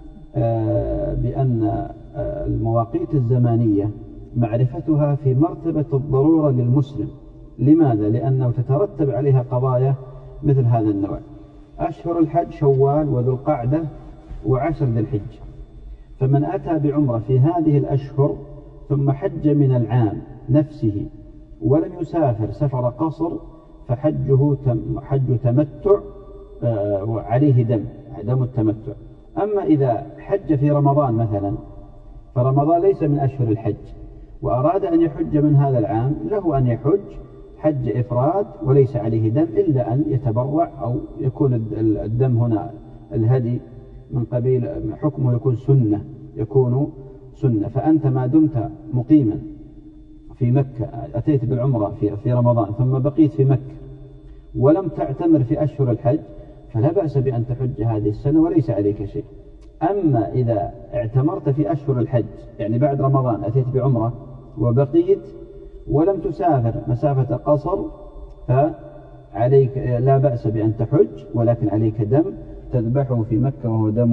بأن المواقيت الزمانية معرفتها في مرتبة الضرورة للمسلم. لماذا؟ لأنه تترتب عليها قضايا مثل هذا النوع. أشهر الحج شوال وذو القعدة وعشر ذي الحجة، فمن أتى بعمرة في هذه الأشهر ثم حج من العام نفسه ولم يسافر سفر قصر فحجه حج تمتع وعليه دم دم التمتع. أما إذا حج في رمضان مثلا، فرمضان ليس من أشهر الحج، وأراد أن يحج من هذا العام، له أن يحج حج إفراد وليس عليه دم، إلا أن يتبرع أو يكون الدم هنا الهدي من قبيل حكمه يكون سنة، يكون سنة. فأنت ما دمت مقيما في مكة، أتيت بالعمرة في في رمضان ثم بقيت في مكة ولم تعتمر في أشهر الحج، فلا بأس بأن تحج هذه السنة وليس عليك شيء. أما إذا اعتمرت في أشهر الحج، يعني بعد رمضان أتيت بعمرة وبقيت ولم تسافر مسافة قصر، فعليك لا بأس بأن تحج، ولكن عليك دم تذبحه في مكة وهو دم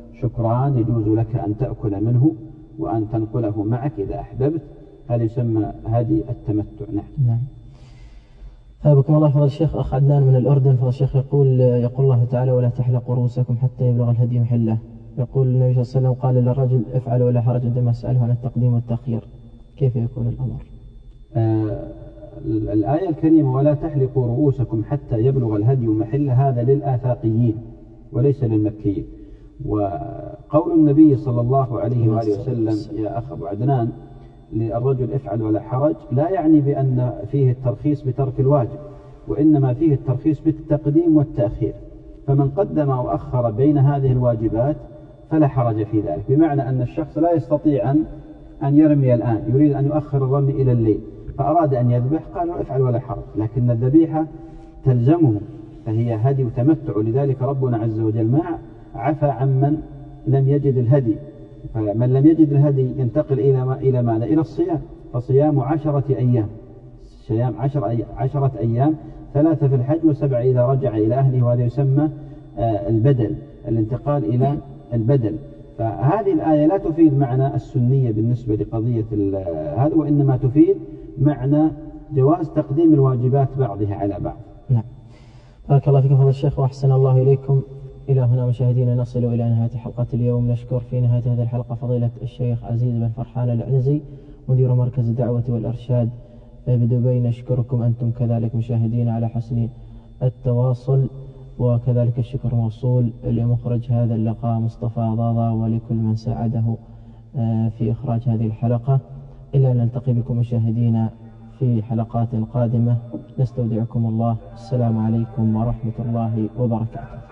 شكران يجوز لك أن تأكل منه وأن تنقله معك إذا أحببت. هذا يسمى هدي التمتع. نعم. نعم. ثابكم الله فضل الشيخ. أخ عدنان من الأردن فضل الشيخ يقول يقول الله تعالى ولا تحلقوا رؤوسكم حتى يبلغ الهدي محله. يقول النبي صلى الله عليه وسلم قال للرجل افعل ولا حرج عندما سأله عن التقديم والتأخير، كيف يكون الأمر؟ آه الآية الكريمة ولا تحلقوا رؤوسكم حتى يبلغ الهدي محله هذا للآفاقيين وليس للمكيين. وقول النبي صلى الله عليه وآله وسلم يا أخ أبو عدنان للرجل افعل ولا حرج لا يعني بأن فيه الترخيص بترك الواجب، وإنما فيه الترخيص بالتقديم والتأخير. فمن قدم أو أخر بين هذه الواجبات فلا حرج في ذلك، بمعنى أن الشخص لا يستطيع أن أن يرمي الآن، يريد أن يؤخر الرمي إلى الليل فأراد أن يذبح قالوا افعل ولا حرج، لكن الذبيحة تلزمه فهي هدي وتمتع. لذلك ربنا عز وجل ما عفى عمن لم يجد الهدي، فمن لم يجد الهدي ينتقل إلى ما إلى ماذا؟ إلى الصيام، فصيام عشرة أيام، صيام عشر أي... عشرة أيام، ثلاثة في الحج وسبع إذا رجع إلى أهله، وهذا يسمى آه البدل، الانتقال إلى البدل. فهذه الآية لا تفيد معنى السنية بالنسبة لقضية هذا، وإنما تفيد معنى جواز تقديم الواجبات بعضها على بعض. نعم. بارك الله فيكم فضل الشيخ وأحسن الله إليكم. إلى هنا مشاهدينا نصل إلى نهاية حلقة اليوم. نشكر في نهاية هذه الحلقة فضيلة الشيخ عزيز بن فرحان العنزي مدير مركز الدعوة والإرشاد بدبي. نشكركم أنتم كذلك مشاهدينا على حسن التواصل، وكذلك الشكر موصول لمخرج هذا اللقاء مصطفى ضاضا ولكل من ساعده في إخراج هذه الحلقة. إلا أن نلتقي بكم مشاهدينا في حلقات قادمة. نستودعكم الله. السلام عليكم ورحمة الله وبركاته.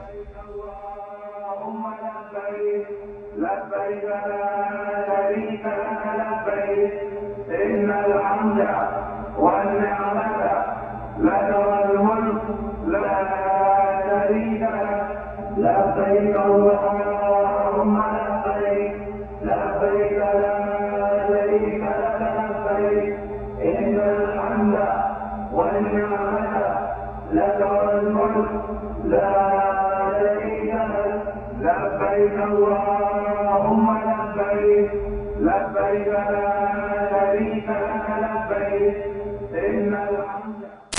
لبيك لا شريك لك لبيك إن الحمد والنعمة لك والملك لا شريك لك لبيك اللهم لبيك لبيك لا شريك لك لبيك إن الحمد والنعمة لك والملك لا شريك لك لبيك اللهم لبيك لبيك لا شريك لك لبيك إن